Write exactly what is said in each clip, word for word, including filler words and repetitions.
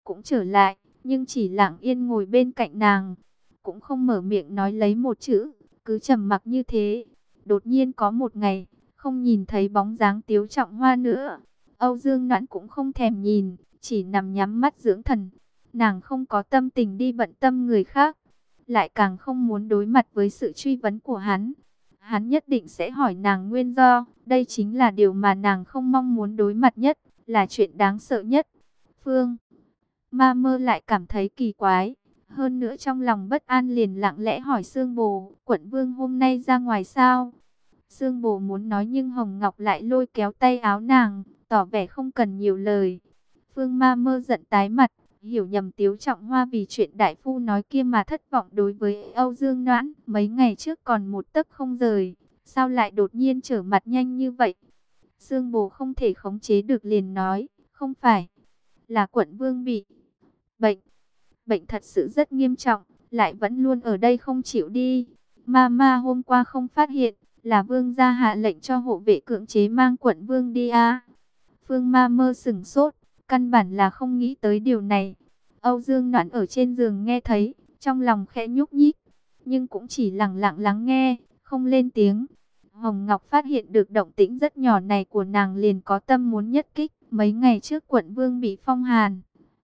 cũng trở lại, nhưng chỉ lặng yên ngồi bên cạnh nàng, cũng không mở miệng nói lấy một chữ, cứ trầm mặc như thế. Đột nhiên có một ngày, không nhìn thấy bóng dáng Tiếu Trọng Hoa nữa. Âu Dương Noãn cũng không thèm nhìn, chỉ nằm nhắm mắt dưỡng thần. Nàng không có tâm tình đi bận tâm người khác, lại càng không muốn đối mặt với sự truy vấn của hắn. Hắn nhất định sẽ hỏi nàng nguyên do, đây chính là điều mà nàng không mong muốn đối mặt nhất, là chuyện đáng sợ nhất. Phương Ma Mơ lại cảm thấy kỳ quái, hơn nữa trong lòng bất an, liền lặng lẽ hỏi Sương Bồ, quận vương hôm nay ra ngoài sao? Sương Bồ muốn nói nhưng Hồng Ngọc lại lôi kéo tay áo nàng, tỏ vẻ không cần nhiều lời. Phương Ma Mơ giận tái mặt, hiểu nhầm Tiếu Trọng Hoa vì chuyện đại phu nói kia mà thất vọng đối với Âu Dương Noãn. Mấy ngày trước còn một tấc không rời, sao lại đột nhiên trở mặt nhanh như vậy? Sương Bồ không thể khống chế được liền nói, không phải, là quận vương bị bệnh. Bệnh thật sự rất nghiêm trọng, lại vẫn luôn ở đây không chịu đi. Mama hôm qua không phát hiện, là vương gia hạ lệnh cho hộ vệ cưỡng chế mang quận vương đi à? Phương Ma Mơ sửng sốt, căn bản là không nghĩ tới điều này. Âu Dương Noãn ở trên giường nghe thấy, trong lòng khẽ nhúc nhích, nhưng cũng chỉ lặng lặng lắng nghe, không lên tiếng. Hồng Ngọc phát hiện được động tĩnh rất nhỏ này của nàng, liền có tâm muốn nhất kích. Mấy ngày trước quận vương bị phong hàn,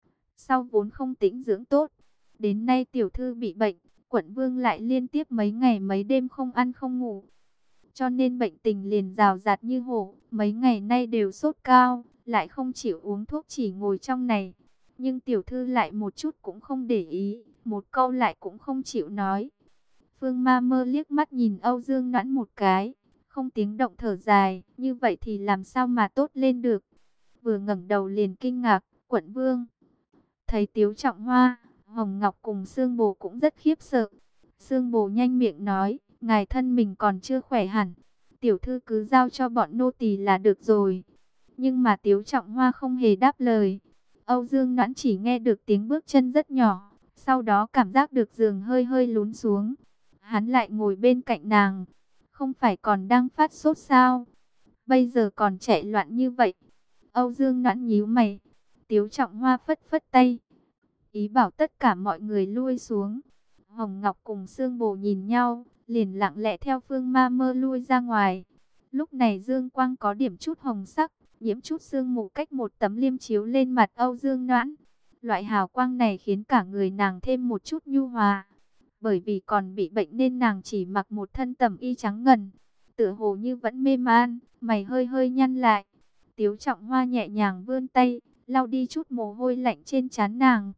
sau vốn không tĩnh dưỡng tốt, đến nay tiểu thư bị bệnh, quận vương lại liên tiếp mấy ngày mấy đêm không ăn không ngủ, cho nên bệnh tình liền rào rạt như hổ. Mấy ngày nay đều sốt cao, lại không chịu uống thuốc, chỉ ngồi trong này. Nhưng tiểu thư lại một chút cũng không để ý, một câu lại cũng không chịu nói. Phương Ma Mơ liếc mắt nhìn Âu Dương Noãn một cái, không tiếng động thở dài, như vậy thì làm sao mà tốt lên được. Vừa ngẩng đầu liền kinh ngạc, quận vương. Thấy Tiếu Trọng Hoa, Hồng Ngọc cùng Sương Bồ cũng rất khiếp sợ. Sương Bồ nhanh miệng nói, ngài thân mình còn chưa khỏe hẳn, tiểu thư cứ giao cho bọn nô tỳ là được rồi. Nhưng mà Tiếu Trọng Hoa không hề đáp lời. Âu Dương Noãn chỉ nghe được tiếng bước chân rất nhỏ, sau đó cảm giác được giường hơi hơi lún xuống. Hắn lại ngồi bên cạnh nàng, không phải còn đang phát sốt sao? Bây giờ còn chạy loạn như vậy. Âu Dương Noãn nhíu mày. Tiếu Trọng Hoa phất phất tay, ý bảo tất cả mọi người lui xuống. Hồng Ngọc cùng Sương Bồ nhìn nhau, liền lặng lẽ theo Phương Ma Mơ lui ra ngoài. Lúc này dương quang có điểm chút hồng sắc, nhiễm chút sương mù cách một tấm liêm chiếu lên mặt Âu Dương Noãn. Loại hào quang này khiến cả người nàng thêm một chút nhu hòa. Bởi vì còn bị bệnh nên nàng chỉ mặc một thân tẩm y trắng ngần, tựa hồ như vẫn mê man, mày hơi hơi nhăn lại. Tiếu Trọng Hoa nhẹ nhàng vươn tay, lau đi chút mồ hôi lạnh trên trán nàng.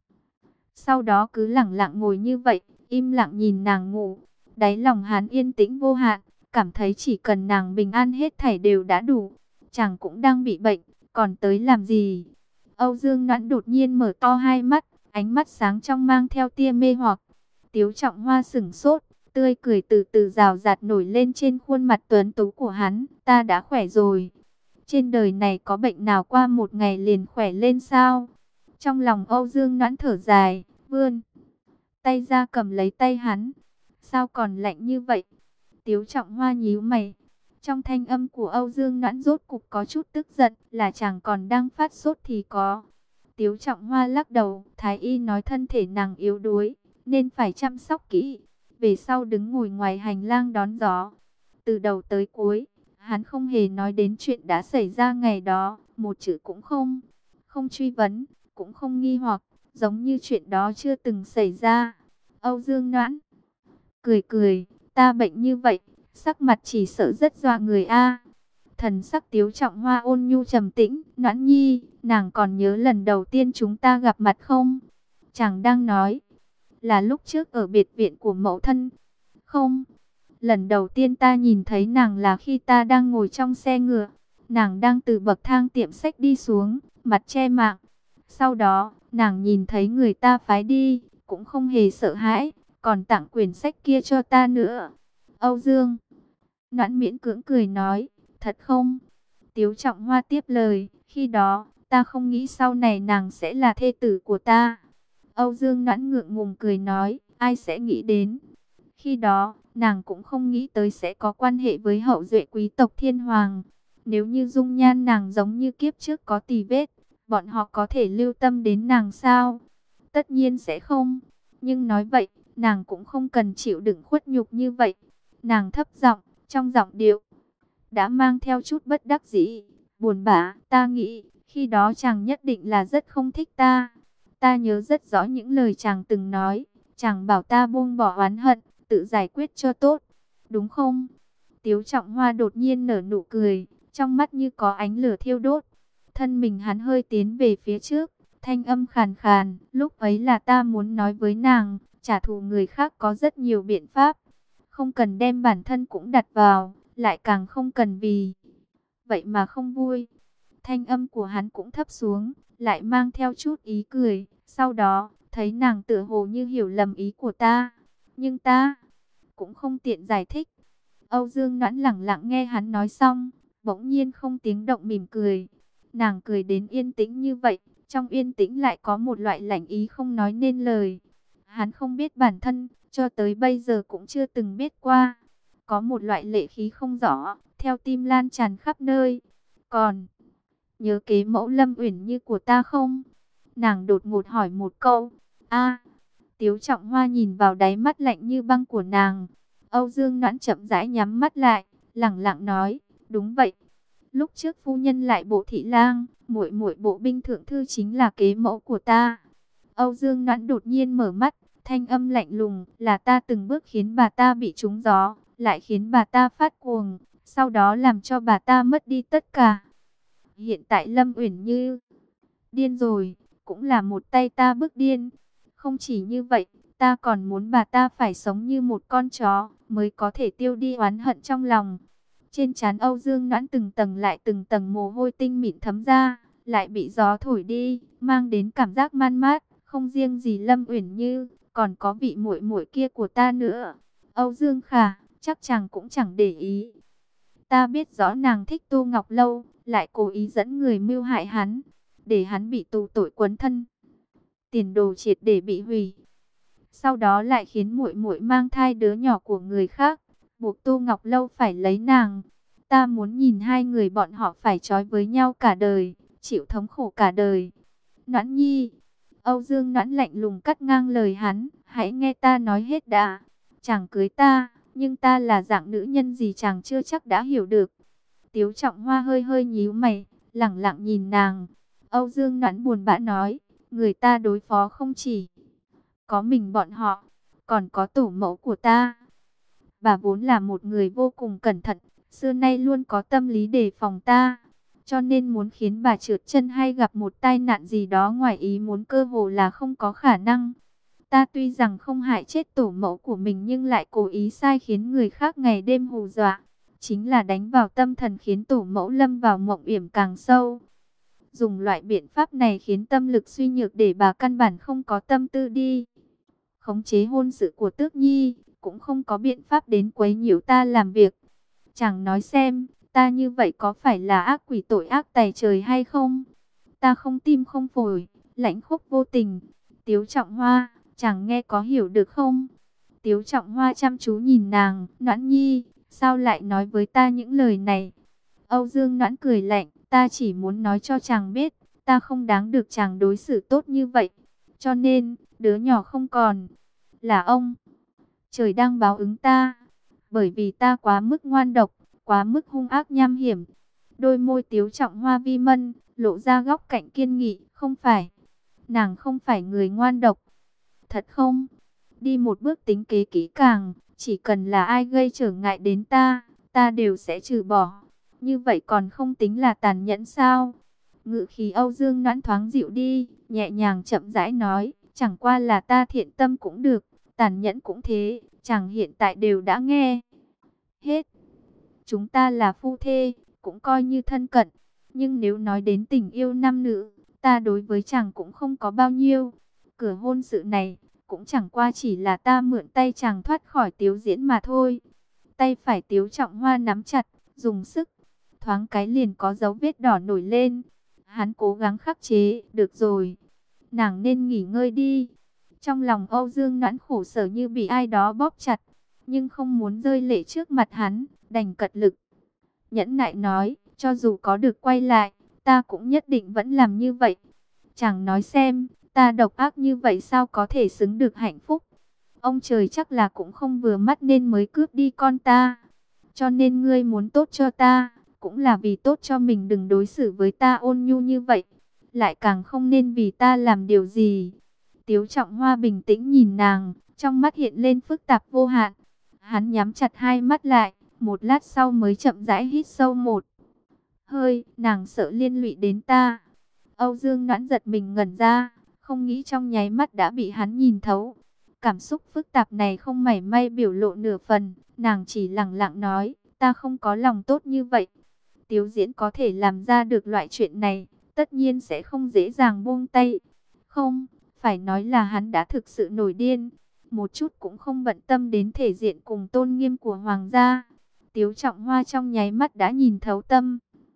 Sau đó cứ lặng lặng ngồi như vậy, im lặng nhìn nàng ngủ. Đáy lòng hắn yên tĩnh vô hạn, cảm thấy chỉ cần nàng bình an hết thảy đều đã đủ. Chàng cũng đang bị bệnh, còn tới làm gì? Âu Dương Noãn đột nhiên mở to hai mắt, ánh mắt sáng trong mang theo tia mê hoặc. Tiếu Trọng Hoa sửng sốt, tươi cười từ từ rào rạt nổi lên trên khuôn mặt tuấn tú của hắn. Ta đã khỏe rồi. Trên đời này có bệnh nào qua một ngày liền khỏe lên sao? Trong lòng Âu Dương Noãn thở dài, vươn tay ra cầm lấy tay hắn. Sao còn lạnh như vậy? Tiếu Trọng Hoa nhíu mày. Trong thanh âm của Âu Dương Noãn rốt cục có chút tức giận, là chàng còn đang phát sốt thì có. Tiếu Trọng Hoa lắc đầu, thái y nói thân thể nàng yếu đuối, nên phải chăm sóc kỹ. Về sau đứng ngồi ngoài hành lang đón gió. Từ đầu tới cuối, hắn không hề nói đến chuyện đã xảy ra ngày đó, một chữ cũng không. Không truy vấn, cũng không nghi hoặc, giống như chuyện đó chưa từng xảy ra. Âu Dương Noãn cười cười, ta bệnh như vậy, sắc mặt chỉ sợ rất dọa người a. Thần sắc Tiếu Trọng Hoa ôn nhu trầm tĩnh, Noãn nhi, nàng còn nhớ lần đầu tiên chúng ta gặp mặt không? Chàng đang nói là lúc trước ở biệt viện của mẫu thân. Không, lần đầu tiên ta nhìn thấy nàng là khi ta đang ngồi trong xe ngựa. Nàng đang từ bậc thang tiệm sách đi xuống, mặt che mạng. Sau đó, nàng nhìn thấy người ta phái đi, cũng không hề sợ hãi, còn tặng quyển sách kia cho ta nữa. Âu Dương Noãn miễn cưỡng cười nói, thật không? Tiếu Trọng Hoa tiếp lời, khi đó, ta không nghĩ sau này nàng sẽ là thê tử của ta. Âu Dương Noãn ngượng ngùng cười nói, ai sẽ nghĩ đến? Khi đó, nàng cũng không nghĩ tới sẽ có quan hệ với hậu duệ quý tộc thiên hoàng. Nếu như dung nhan nàng giống như kiếp trước có tì vết, bọn họ có thể lưu tâm đến nàng sao? Tất nhiên sẽ không. Nhưng nói vậy, nàng cũng không cần chịu đựng khuất nhục như vậy. Nàng thấp giọng, trong giọng điệu đã mang theo chút bất đắc dĩ, buồn bã. Ta nghĩ, khi đó chàng nhất định là rất không thích ta. Ta nhớ rất rõ những lời chàng từng nói. Chàng bảo ta buông bỏ oán hận, tự giải quyết cho tốt. Đúng không? Tiếu Trọng Hoa đột nhiên nở nụ cười, trong mắt như có ánh lửa thiêu đốt. Thân mình hắn hơi tiến về phía trước, thanh âm khàn khàn. Lúc ấy là ta muốn nói với nàng, trả thù người khác có rất nhiều biện pháp. Không cần đem bản thân cũng đặt vào, lại càng không cần vì vậy mà không vui. Thanh âm của hắn cũng thấp xuống, lại mang theo chút ý cười. Sau đó, thấy nàng tựa hồ như hiểu lầm ý của ta. Nhưng ta cũng không tiện giải thích. Âu Dương Noãn lẳng lặng nghe hắn nói xong, bỗng nhiên không tiếng động mỉm cười. Nàng cười đến yên tĩnh như vậy, trong yên tĩnh lại có một loại lạnh ý không nói nên lời. Hắn không biết bản thân, cho tới bây giờ cũng chưa từng biết qua. Có một loại lệ khí không rõ, theo tim lan tràn khắp nơi. Còn nhớ kế mẫu Lâm Uyển Như của ta không? Nàng đột ngột hỏi một câu. A. Tiếu Trọng Hoa nhìn vào đáy mắt lạnh như băng của nàng. Âu Dương Noãn chậm rãi nhắm mắt lại, lẳng lặng nói, đúng vậy. Lúc trước phu nhân lại bộ thị lang, muội muội bộ binh thượng thư chính là kế mẫu của ta. Âu Dương Noãn đột nhiên mở mắt, thanh âm lạnh lùng, là ta từng bước khiến bà ta bị trúng gió, lại khiến bà ta phát cuồng, sau đó làm cho bà ta mất đi tất cả. Hiện tại Lâm Uyển Như điên rồi, cũng là một tay ta bức điên. Không chỉ như vậy, ta còn muốn bà ta phải sống như một con chó, mới có thể tiêu đi oán hận trong lòng. Trên trán Âu Dương Noãn từng tầng lại từng tầng mồ hôi tinh mịn thấm ra, lại bị gió thổi đi, mang đến cảm giác man mát. Không riêng gì Lâm Uyển Như, còn có vị muội muội kia của ta nữa. Âu Dương Khả, chắc chàng cũng chẳng để ý. Ta biết rõ nàng thích Tô Ngọc Lâu, lại cố ý dẫn người mưu hại hắn, để hắn bị tù tội quấn thân. Tiền đồ triệt để bị hủy. Sau đó lại khiến muội muội mang thai đứa nhỏ của người khác, buộc Tô Ngọc Lâu phải lấy nàng. Ta muốn nhìn hai người bọn họ phải trói với nhau cả đời, chịu thống khổ cả đời. Noãn Nhi. Âu Dương Noãn lạnh lùng cắt ngang lời hắn, hãy nghe ta nói hết đã. Chàng cưới ta, nhưng ta là dạng nữ nhân gì chàng chưa chắc đã hiểu được. Tiếu Trọng Hoa hơi hơi nhíu mày, lẳng lặng nhìn nàng. Âu Dương Noãn buồn bã nói, người ta đối phó không chỉ có mình bọn họ, còn có tổ mẫu của ta. Bà vốn là một người vô cùng cẩn thận, xưa nay luôn có tâm lý đề phòng ta. Cho nên muốn khiến bà trượt chân hay gặp một tai nạn gì đó ngoài ý muốn cơ hồ là không có khả năng. Ta tuy rằng không hại chết tổ mẫu của mình nhưng lại cố ý sai khiến người khác ngày đêm hù dọa. Chính là đánh vào tâm thần khiến tổ mẫu lâm vào mộng yểm càng sâu. Dùng loại biện pháp này khiến tâm lực suy nhược để bà căn bản không có tâm tư đi khống chế hôn sự của Tước Nhi, cũng không có biện pháp đến quấy nhiễu ta làm việc. Chàng nói xem, ta như vậy có phải là ác quỷ tội ác tày trời hay không? Ta không tim không phổi, lãnh khốc vô tình. Tiếu Trọng Hoa, chàng nghe có hiểu được không? Tiếu Trọng Hoa chăm chú nhìn nàng, Noãn Nhi, sao lại nói với ta những lời này? Âu Dương Noãn cười lạnh, ta chỉ muốn nói cho chàng biết, ta không đáng được chàng đối xử tốt như vậy. Cho nên, đứa nhỏ không còn là ông. Trời đang báo ứng ta, bởi vì ta quá mức ngoan độc, quá mức hung ác nham hiểm. Đôi môi Tiếu Trọng Hoa vi mân, lộ ra góc cạnh kiên nghị, không phải. Nàng không phải người ngoan độc. Thật không? Đi một bước tính kế kỹ càng, chỉ cần là ai gây trở ngại đến ta, ta đều sẽ trừ bỏ. Như vậy còn không tính là tàn nhẫn sao? Ngự khí Âu Dương Noãn thoáng dịu đi, nhẹ nhàng chậm rãi nói, chẳng qua là ta thiện tâm cũng được, tàn nhẫn cũng thế, chàng hiện tại đều đã nghe hết. Chúng ta là phu thê, cũng coi như thân cận, nhưng nếu nói đến tình yêu nam nữ, ta đối với chàng cũng không có bao nhiêu. Cửa hôn sự này, cũng chẳng qua chỉ là ta mượn tay chàng thoát khỏi Tiếu Diễn mà thôi. Tay phải Tiếu Trọng Hoa nắm chặt, dùng sức, thoáng cái liền có dấu vết đỏ nổi lên. Hắn cố gắng khắc chế, được rồi, nàng nên nghỉ ngơi đi. Trong lòng Âu Dương Noãn khổ sở như bị ai đó bóp chặt, nhưng không muốn rơi lệ trước mặt hắn, đành cật lực. Nhẫn nại nói, cho dù có được quay lại, ta cũng nhất định vẫn làm như vậy. Chàng nói xem, ta độc ác như vậy sao có thể xứng được hạnh phúc? Ông trời chắc là cũng không vừa mắt nên mới cướp đi con ta. Cho nên ngươi muốn tốt cho ta, cũng là vì tốt cho mình, đừng đối xử với ta ôn nhu như vậy. Lại càng không nên vì ta làm điều gì. Tiếu Trọng Hoa bình tĩnh nhìn nàng, trong mắt hiện lên phức tạp vô hạn. Hắn nhắm chặt hai mắt lại, một lát sau mới chậm rãi hít sâu một hơi. Nàng sợ liên lụy đến ta. Âu Dương Noãn giật mình ngẩn ra, không nghĩ trong nháy mắt đã bị hắn nhìn thấu. Cảm xúc phức tạp này không mảy may biểu lộ nửa phần, nàng chỉ lẳng lặng nói, ta không có lòng tốt như vậy. Tiếu Diễn có thể làm ra được loại chuyện này, tất nhiên sẽ không dễ dàng buông tay. Không, phải nói là hắn đã thực sự nổi điên, một chút cũng không bận tâm đến thể diện cùng tôn nghiêm của hoàng gia. Tiếu Trọng Hoa trong nháy mắt đã nhìn thấu tâm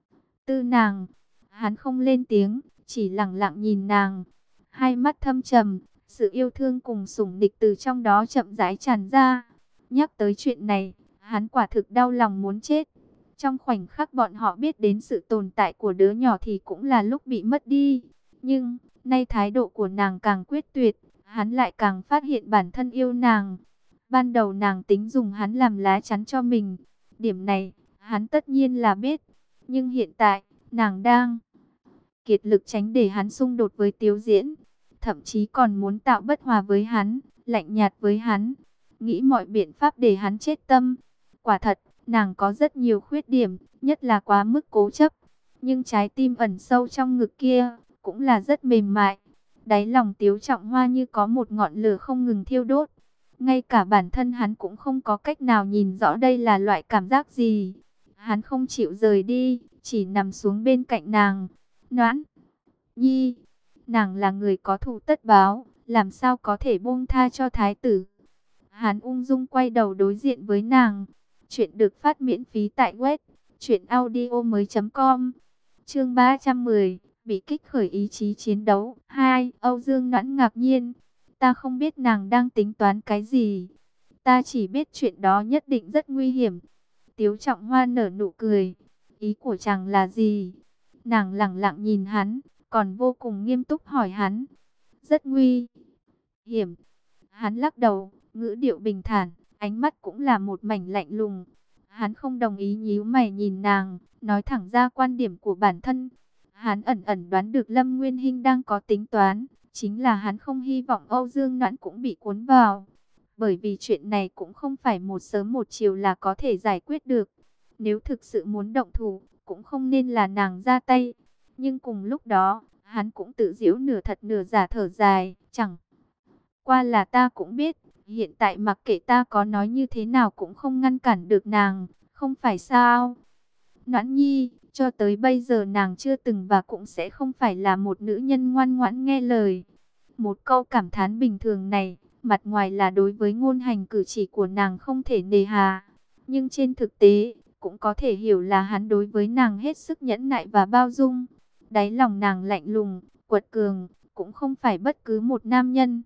tư nàng. Hắn không lên tiếng, chỉ lặng lặng nhìn nàng. Hai mắt thâm trầm, sự yêu thương cùng sủng nịch từ trong đó chậm rãi tràn ra. Nhắc tới chuyện này, hắn quả thực đau lòng muốn chết. Trong khoảnh khắc bọn họ biết đến sự tồn tại của đứa nhỏ thì cũng là lúc bị mất đi. Nhưng, nay thái độ của nàng càng quyết tuyệt, hắn lại càng phát hiện bản thân yêu nàng. Ban đầu nàng tính dùng hắn làm lá chắn cho mình. Điểm này, hắn tất nhiên là biết. Nhưng hiện tại, nàng đang kiệt lực tránh để hắn xung đột với Tiếu Diễn. Thậm chí còn muốn tạo bất hòa với hắn, lạnh nhạt với hắn. Nghĩ mọi biện pháp để hắn chết tâm. Quả thật, nàng có rất nhiều khuyết điểm, nhất là quá mức cố chấp. Nhưng trái tim ẩn sâu trong ngực kia, cũng là rất mềm mại. Đáy lòng Tiếu Trọng Hoa như có một ngọn lửa không ngừng thiêu đốt. Ngay cả bản thân hắn cũng không có cách nào nhìn rõ đây là loại cảm giác gì. Hắn không chịu rời đi, chỉ nằm xuống bên cạnh nàng. Noãn Nhi, nàng là người có thù tất báo, làm sao có thể buông tha cho thái tử. Hắn ung dung quay đầu đối diện với nàng. Chuyện được phát miễn phí tại web truyện audio mới chấm com. Chương ba trăm mười, bị kích khởi ý chí chiến đấu. Hai, Âu Dương Noãn ngạc nhiên. Ta không biết nàng đang tính toán cái gì. Ta chỉ biết chuyện đó nhất định rất nguy hiểm. Tiếu Trọng Hoa nở nụ cười. Ý của chàng là gì? Nàng lẳng lặng nhìn hắn, còn vô cùng nghiêm túc hỏi hắn. Rất nguy hiểm. Hắn lắc đầu, ngữ điệu bình thản, ánh mắt cũng là một mảnh lạnh lùng. Hắn không đồng ý, nhíu mày nhìn nàng, nói thẳng ra quan điểm của bản thân. Hắn ẩn ẩn đoán được Lâm Nguyên Hinh đang có tính toán, chính là hắn không hy vọng Âu Dương Noãn cũng bị cuốn vào. Bởi vì chuyện này cũng không phải một sớm một chiều là có thể giải quyết được. Nếu thực sự muốn động thủ, cũng không nên là nàng ra tay. Nhưng cùng lúc đó, hắn cũng tự giễu nửa thật nửa giả thở dài, chẳng qua là ta cũng biết, hiện tại mặc kệ ta có nói như thế nào cũng không ngăn cản được nàng, không phải sao? Noãn Nhi, cho tới bây giờ nàng chưa từng và cũng sẽ không phải là một nữ nhân ngoan ngoãn nghe lời. Một câu cảm thán bình thường này, mặt ngoài là đối với ngôn hành cử chỉ của nàng không thể nề hà, nhưng trên thực tế, cũng có thể hiểu là hắn đối với nàng hết sức nhẫn nại và bao dung. Đáy lòng nàng lạnh lùng, quật cường, cũng không phải bất cứ một nam nhân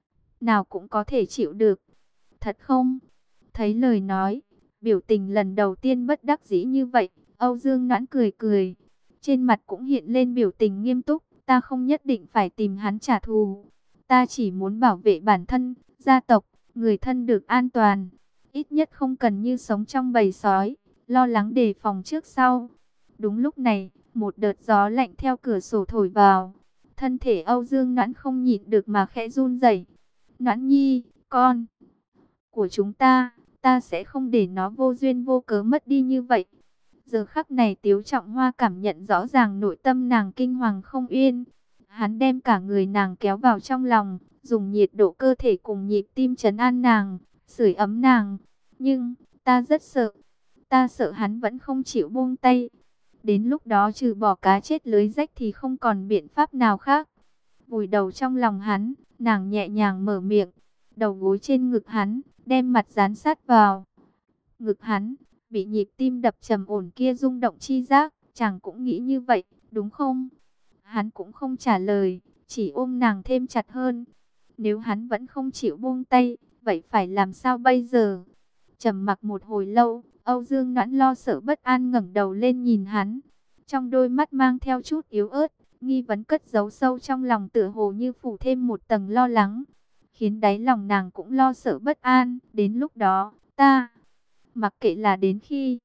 nào cũng có thể chịu được. Thật không? Thấy lời nói, biểu tình lần đầu tiên bất đắc dĩ như vậy, Âu Dương Noãn cười cười. Trên mặt cũng hiện lên biểu tình nghiêm túc. Ta không nhất định phải tìm hắn trả thù. Ta chỉ muốn bảo vệ bản thân, gia tộc, người thân được an toàn. Ít nhất không cần như sống trong bầy sói, lo lắng đề phòng trước sau. Đúng lúc này, một đợt gió lạnh theo cửa sổ thổi vào. Thân thể Âu Dương Noãn không nhịn được mà khẽ run rẩy. Noãn Nhi, con của chúng ta, ta sẽ không để nó vô duyên vô cớ mất đi như vậy. Giờ khắc này Tiếu Trọng Hoa cảm nhận rõ ràng nội tâm nàng kinh hoàng không yên. Hắn đem cả người nàng kéo vào trong lòng, dùng nhiệt độ cơ thể cùng nhịp tim trấn an nàng, sưởi ấm nàng. Nhưng, ta rất sợ. Ta sợ hắn vẫn không chịu buông tay. Đến lúc đó trừ bỏ cá chết lưới rách thì không còn biện pháp nào khác. Vùi đầu trong lòng hắn, nàng nhẹ nhàng mở miệng, đầu gối trên ngực hắn, đem mặt dán sát vào ngực hắn. Bị nhịp tim đập trầm ổn kia rung động chi giác, chàng cũng nghĩ như vậy, đúng không? Hắn cũng không trả lời, chỉ ôm nàng thêm chặt hơn. Nếu hắn vẫn không chịu buông tay, vậy phải làm sao bây giờ? Trầm mặc một hồi lâu, Âu Dương Noãn lo sợ bất an ngẩng đầu lên nhìn hắn. trong đôi mắt mang theo chút yếu ớt, nghi vấn cất giấu sâu trong lòng, tựa hồ như phủ thêm một tầng lo lắng, khiến đáy lòng nàng cũng lo sợ bất an. Đến lúc đó, ta, mặc kệ là đến khi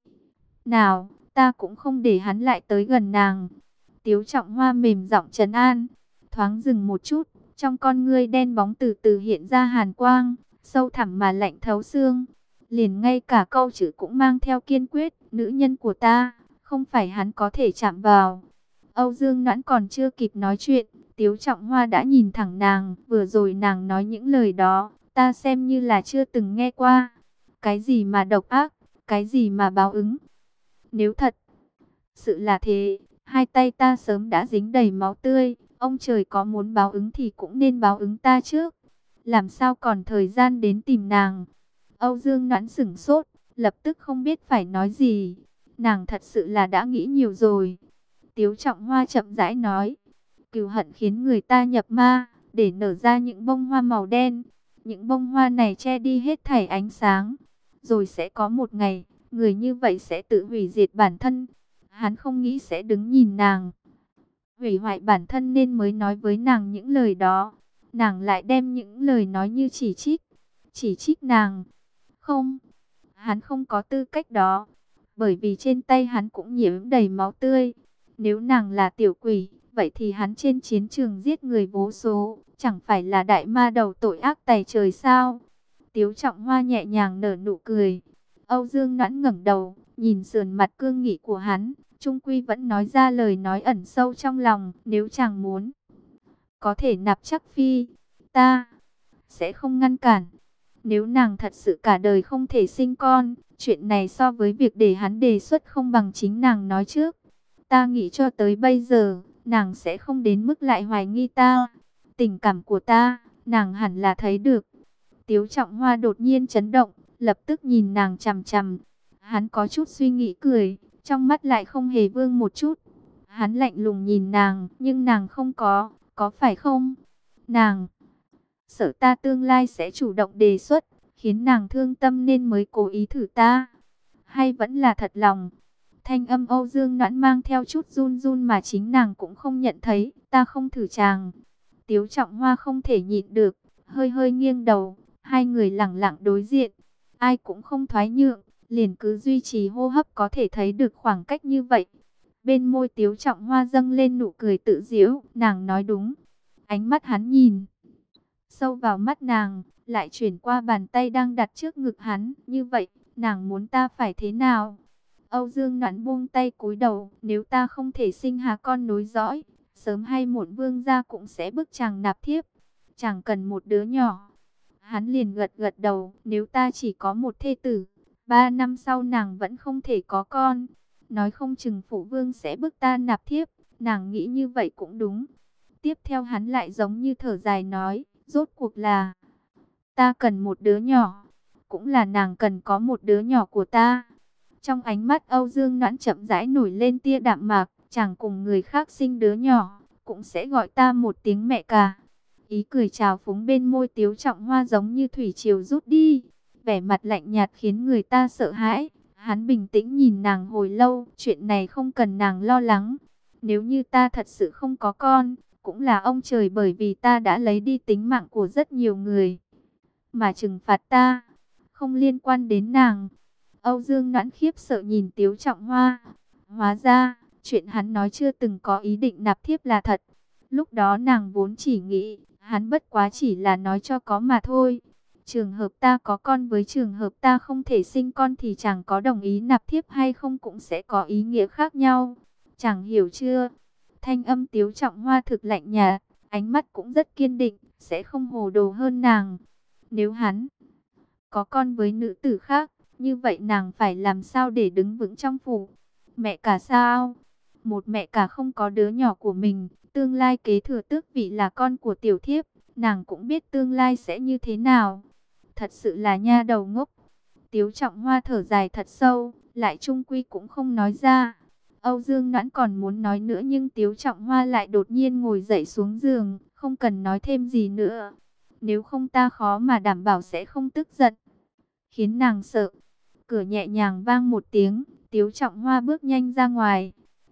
nào, ta cũng không để hắn lại tới gần nàng. Tiếu Trọng Hoa mềm giọng trấn an, thoáng dừng một chút, trong con ngươi đen bóng từ từ hiện ra hàn quang, sâu thẳm mà lạnh thấu xương. Liền ngay cả câu chữ cũng mang theo kiên quyết, nữ nhân của ta, không phải hắn có thể chạm vào. Âu Dương Noãn còn chưa kịp nói chuyện, Tiếu Trọng Hoa đã nhìn thẳng nàng, vừa rồi nàng nói những lời đó, ta xem như là chưa từng nghe qua. Cái gì mà độc ác, cái gì mà báo ứng. Nếu thật sự là thế, hai tay ta sớm đã dính đầy máu tươi, ông trời có muốn báo ứng thì cũng nên báo ứng ta trước. Làm sao còn thời gian đến tìm nàng? Âu Dương Noãn sửng sốt, lập tức không biết phải nói gì. Nàng thật sự là đã nghĩ nhiều rồi. Tiếu Trọng Hoa chậm rãi nói, cừu hận khiến người ta nhập ma, để nở ra những bông hoa màu đen. Những bông hoa này che đi hết thảy ánh sáng. Rồi sẽ có một ngày, người như vậy sẽ tự hủy diệt bản thân. Hắn không nghĩ sẽ đứng nhìn nàng hủy hoại bản thân nên mới nói với nàng những lời đó. Nàng lại đem những lời nói như chỉ trích, chỉ trích nàng. Không, hắn không có tư cách đó, bởi vì trên tay hắn cũng nhiễm đầy máu tươi. Nếu nàng là tiểu quỷ, vậy thì hắn trên chiến trường giết người vô số, chẳng phải là đại ma đầu tội ác tày trời sao? Tiếu Trọng Hoa nhẹ nhàng nở nụ cười. Âu Dương Noãn ngẩng đầu, nhìn sườn mặt cương nghị của hắn, trung quy vẫn nói ra lời nói ẩn sâu trong lòng. Nếu chàng muốn, có thể nạp chắc phi, ta sẽ không ngăn cản. Nếu nàng thật sự cả đời không thể sinh con, chuyện này so với việc để hắn đề xuất không bằng chính nàng nói trước. Ta nghĩ cho tới bây giờ, nàng sẽ không đến mức lại hoài nghi ta. Tình cảm của ta, nàng hẳn là thấy được. Tiếu Trọng Hoa đột nhiên chấn động, lập tức nhìn nàng chằm chằm. Hắn có chút suy nghĩ cười, trong mắt lại không hề vương một chút. Hắn lạnh lùng nhìn nàng, nhưng nàng không có, có phải không? Nàng sợ ta tương lai sẽ chủ động đề xuất, khiến nàng thương tâm nên mới cố ý thử ta. Hay vẫn là thật lòng? Thanh âm Âu Dương Noãn mang theo chút run run mà chính nàng cũng không nhận thấy. Ta không thử chàng. Tiếu Trọng Hoa không thể nhịn được, hơi hơi nghiêng đầu. Hai người lẳng lặng đối diện, ai cũng không thoái nhượng, liền cứ duy trì hô hấp, có thể thấy được khoảng cách như vậy. Bên môi Tiếu Trọng Hoa dâng lên nụ cười tự giễu, nàng nói đúng. Ánh mắt hắn nhìn sâu vào mắt nàng, lại chuyển qua bàn tay đang đặt trước ngực hắn. Như vậy, nàng muốn ta phải thế nào? Âu Dương Noãn buông tay cúi đầu, nếu ta không thể sinh hạ con nối dõi, sớm hay muộn vương gia cũng sẽ bức chàng nạp thiếp. Chàng cần một đứa nhỏ. Hắn liền gật gật đầu, nếu ta chỉ có một thê tử, ba năm sau nàng vẫn không thể có con, nói không chừng phụ vương sẽ bức ta nạp thiếp. Nàng nghĩ như vậy cũng đúng. Tiếp theo hắn lại giống như thở dài nói, rốt cuộc là ta cần một đứa nhỏ, cũng là nàng cần có một đứa nhỏ của ta. Trong ánh mắt Âu Dương Noãn chậm rãi nổi lên tia đạm mạc, chàng cùng người khác sinh đứa nhỏ, cũng sẽ gọi ta một tiếng mẹ cả. Ý cười trào phúng bên môi Tiếu Trọng Hoa giống như thủy triều rút đi, vẻ mặt lạnh nhạt khiến người ta sợ hãi. Hắn bình tĩnh nhìn nàng hồi lâu, chuyện này không cần nàng lo lắng. Nếu như ta thật sự không có con, cũng là ông trời bởi vì ta đã lấy đi tính mạng của rất nhiều người mà trừng phạt ta, không liên quan đến nàng. Âu Dương Noãn khiếp sợ nhìn Tiếu Trọng Hoa. Hóa ra, chuyện hắn nói chưa từng có ý định nạp thiếp là thật. Lúc đó nàng vốn chỉ nghĩ, hắn bất quá chỉ là nói cho có mà thôi. Trường hợp ta có con với trường hợp ta không thể sinh con thì chẳng có đồng ý nạp thiếp hay không cũng sẽ có ý nghĩa khác nhau. Chẳng hiểu chưa? Thanh âm Tiếu Trọng Hoa thực lạnh nhạt, ánh mắt cũng rất kiên định, sẽ không hồ đồ hơn nàng. Nếu hắn có con với nữ tử khác, như vậy nàng phải làm sao để đứng vững trong phủ? Mẹ cả sao? Một mẹ cả không có đứa nhỏ của mình, tương lai kế thừa tước vị là con của tiểu thiếp, nàng cũng biết tương lai sẽ như thế nào. Thật sự là nha đầu ngốc. Tiếu Trọng Hoa thở dài thật sâu, lại chung quy cũng không nói ra. Âu Dương Noãn còn muốn nói nữa nhưng Tiếu Trọng Hoa lại đột nhiên ngồi dậy xuống giường, không cần nói thêm gì nữa. Nếu không ta khó mà đảm bảo sẽ không tức giận. Khiến nàng sợ. Cửa nhẹ nhàng vang một tiếng, Tiếu Trọng Hoa bước nhanh ra ngoài.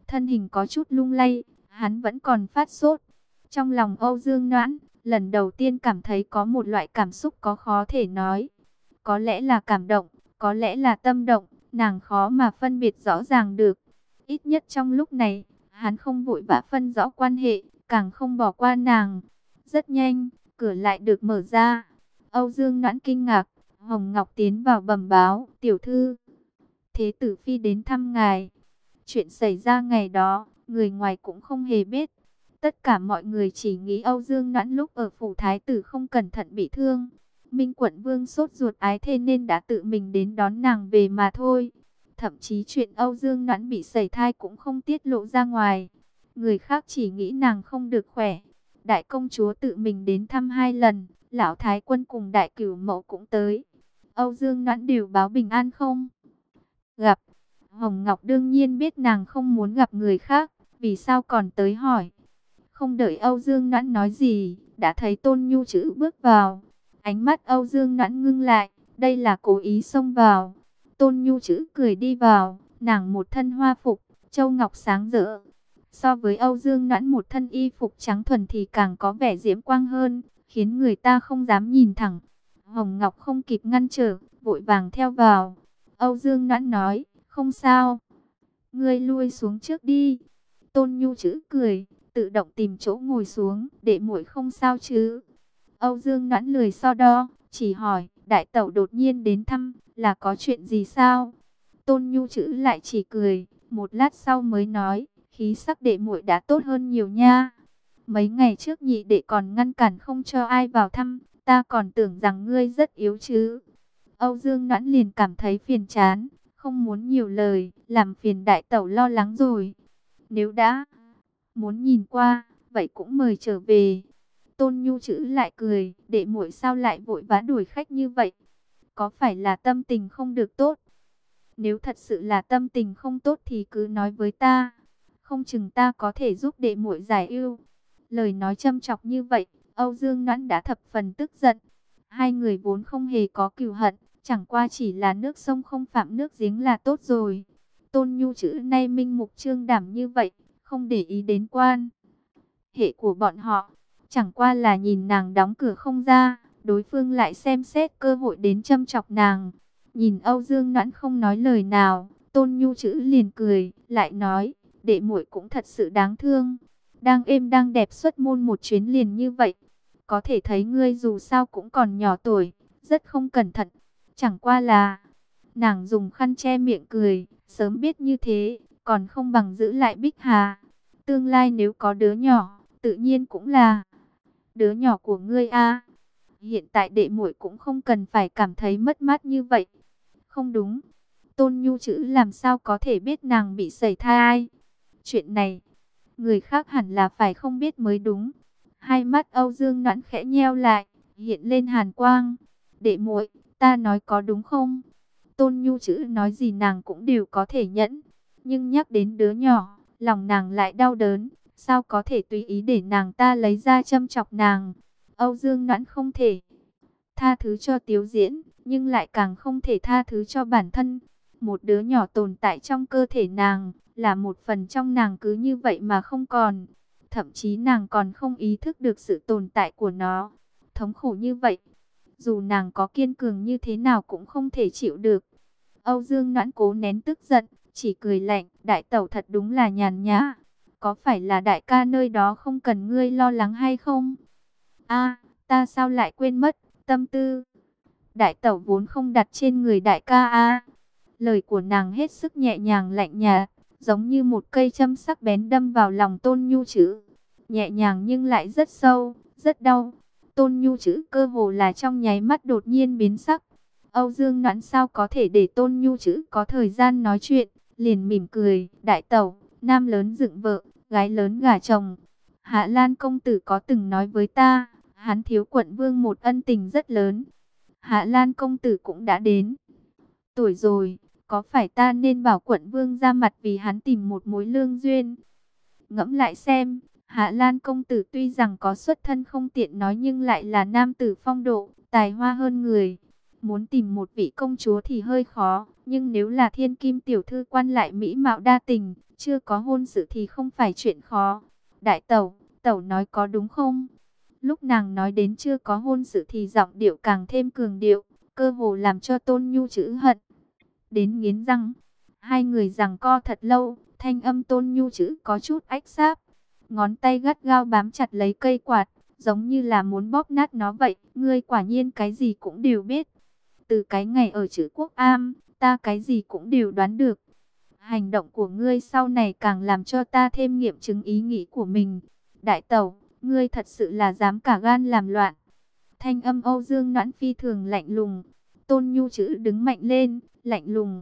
thân hình có chút lung lay, hắn vẫn còn phát sốt. Trong lòng Âu Dương Noãn, lần đầu tiên cảm thấy có một loại cảm xúc có khó thể nói. Có lẽ là cảm động, có lẽ là tâm động, nàng khó mà phân biệt rõ ràng được. Ít nhất trong lúc này, hắn không vội vã phân rõ quan hệ, càng không bỏ qua nàng. Rất nhanh, cửa lại được mở ra. Âu Dương Noãn kinh ngạc, Hồng Ngọc tiến vào bẩm báo, tiểu thư, Thế tử phi đến thăm ngài. Chuyện xảy ra ngày đó, người ngoài cũng không hề biết. Tất cả mọi người chỉ nghĩ Âu Dương Noãn lúc ở phủ thái tử không cẩn thận bị thương. Minh Quận Vương sốt ruột ái thê nên đã tự mình đến đón nàng về mà thôi. Thậm chí chuyện Âu Dương Noãn bị sẩy thai cũng không tiết lộ ra ngoài. Người khác chỉ nghĩ nàng không được khỏe. Đại công chúa tự mình đến thăm hai lần, lão thái quân cùng đại cửu mẫu cũng tới. Âu Dương Noãn đều báo bình an không gặp. Hồng Ngọc đương nhiên biết nàng không muốn gặp người khác, vì sao còn tới hỏi. Không đợi Âu Dương Noãn nói gì, đã thấy Tôn Nhu Chữ bước vào. Ánh mắt Âu Dương Noãn ngưng lại, đây là cố ý xông vào. Tôn Nhu Chữ cười đi vào, nàng một thân hoa phục, châu ngọc sáng rỡ. So với Âu Dương Noãn một thân y phục trắng thuần thì càng có vẻ diễm quang hơn, khiến người ta không dám nhìn thẳng. Hồng Ngọc không kịp ngăn trở, vội vàng theo vào. Âu Dương Noãn nói, không sao, ngươi lui xuống trước đi. Tôn Nhu Chữ cười, tự động tìm chỗ ngồi xuống, để muội không sao chứ. Âu Dương Noãn lười so đo, chỉ hỏi, đại tẩu đột nhiên đến thăm, là có chuyện gì sao? Tôn Nhu Chữ lại chỉ cười, một lát sau mới nói, khí sắc đệ muội đã tốt hơn nhiều nha. Mấy ngày trước nhị đệ còn ngăn cản không cho ai vào thăm, ta còn tưởng rằng ngươi rất yếu chứ. Âu Dương Noãn liền cảm thấy phiền chán, không muốn nhiều lời, làm phiền đại tẩu lo lắng rồi. Nếu đã muốn nhìn qua, vậy cũng mời trở về. Tôn Nhu Chữ lại cười, đệ muội sao lại vội vã đuổi khách như vậy? Có phải là tâm tình không được tốt? Nếu thật sự là tâm tình không tốt thì cứ nói với ta, không chừng ta có thể giúp đệ muội giải ưu. Lời nói châm chọc như vậy, Âu Dương Noãn đã thập phần tức giận. Hai người vốn không hề có cừu hận, chẳng qua chỉ là nước sông không phạm nước giếng là tốt rồi. Tôn Nhu Chữ nay minh mục trương đảm như vậy, không để ý đến quan hệ của bọn họ, chẳng qua là nhìn nàng đóng cửa không ra, đối phương lại xem xét cơ hội đến châm chọc nàng. Nhìn Âu Dương Noãn không nói lời nào, Tôn Nhu Chữ liền cười, lại nói, đệ muội cũng thật sự đáng thương. Đang êm đang đẹp xuất môn một chuyến liền như vậy. Có thể thấy ngươi dù sao cũng còn nhỏ tuổi, rất không cẩn thận. Chẳng qua là, nàng dùng khăn che miệng cười, sớm biết như thế, còn không bằng giữ lại Bích Hà. Tương lai nếu có đứa nhỏ, tự nhiên cũng là đứa nhỏ của ngươi a. Hiện tại đệ muội cũng không cần phải cảm thấy mất mát như vậy. Không đúng, Tôn Nhu Chữ làm sao có thể biết nàng bị sẩy thai? Chuyện này, người khác hẳn là phải không biết mới đúng. Hai mắt Âu Dương Noãn khẽ nheo lại, hiện lên hàn quang. Đệ muội, ta nói có đúng không? Tôn Nhu Chữ nói gì nàng cũng đều có thể nhẫn, nhưng nhắc đến đứa nhỏ, lòng nàng lại đau đớn. Sao có thể tùy ý để nàng ta lấy ra châm chọc nàng? Âu Dương Noãn không thể tha thứ cho Tiếu Diễn, nhưng lại càng không thể tha thứ cho bản thân. Một đứa nhỏ tồn tại trong cơ thể nàng, là một phần trong nàng cứ như vậy mà không còn. Thậm chí nàng còn không ý thức được sự tồn tại của nó. Thống khổ như vậy, dù nàng có kiên cường như thế nào cũng không thể chịu được. Âu Dương Noãn cố nén tức giận, chỉ cười lạnh, đại tẩu thật đúng là nhàn nhã. Có phải là đại ca nơi đó không cần ngươi lo lắng hay không? A, ta sao lại quên mất, tâm tư đại tẩu vốn không đặt trên người đại ca a. Lời của nàng hết sức nhẹ nhàng lạnh nhạt, giống như một cây châm sắc bén đâm vào lòng Tôn Nhu Chữ. Nhẹ nhàng nhưng lại rất sâu, rất đau. Tôn Nhu Chữ cơ hồ là trong nháy mắt đột nhiên biến sắc. Âu Dương Noãn sao có thể để Tôn Nhu Chữ có thời gian nói chuyện, liền mỉm cười, đại tẩu, nam lớn dựng vợ, gái lớn gả chồng. Hạ Lan công tử có từng nói với ta, hắn thiếu quận vương một ân tình rất lớn. Hạ Lan công tử cũng đã đến tuổi rồi, có phải ta nên bảo quận vương ra mặt vì hắn tìm một mối lương duyên? Ngẫm lại xem, Hạ Lan công tử tuy rằng có xuất thân không tiện nói nhưng lại là nam tử phong độ, tài hoa hơn người. Muốn tìm một vị công chúa thì hơi khó, nhưng nếu là thiên kim tiểu thư quan lại mỹ mạo đa tình, chưa có hôn sự thì không phải chuyện khó. Đại tẩu, tẩu nói có đúng không? Lúc nàng nói đến chưa có hôn sự thì giọng điệu càng thêm cường điệu, cơ hồ làm cho Tôn Nhu chữ hận đến nghiến răng. Hai người giằng co thật lâu, thanh âm Tôn Nhu chữ có chút ách sáp, ngón tay gắt gao bám chặt lấy cây quạt, giống như là muốn bóp nát nó vậy. Ngươi quả nhiên cái gì cũng đều biết. Từ cái ngày ở chữ Quốc Am, ta cái gì cũng đều đoán được. Hành động của ngươi sau này càng làm cho ta thêm nghiệm chứng ý nghĩ của mình. Đại tẩu, ngươi thật sự là dám cả gan làm loạn. Thanh âm Âu Dương Noãn phi thường lạnh lùng. Tôn Nhu chữ đứng mạnh lên, lạnh lùng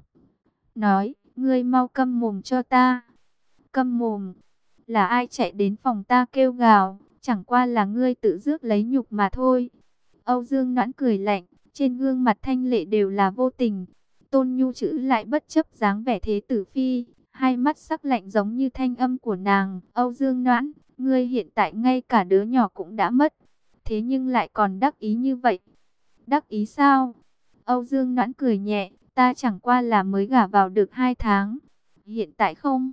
nói, ngươi mau câm mồm cho ta. Câm mồm? Là ai chạy đến phòng ta kêu gào? Chẳng qua là ngươi tự rước lấy nhục mà thôi. Âu Dương Noãn cười lạnh, trên gương mặt thanh lệ đều là vô tình. Tôn Nhu chữ lại bất chấp dáng vẻ thế tử phi, hai mắt sắc lạnh giống như thanh âm của nàng. Âu Dương Noãn, ngươi hiện tại ngay cả đứa nhỏ cũng đã mất, thế nhưng lại còn đắc ý như vậy. Đắc ý sao? Âu Dương Noãn cười nhẹ, ta chẳng qua là mới gả vào được hai tháng. Hiện tại không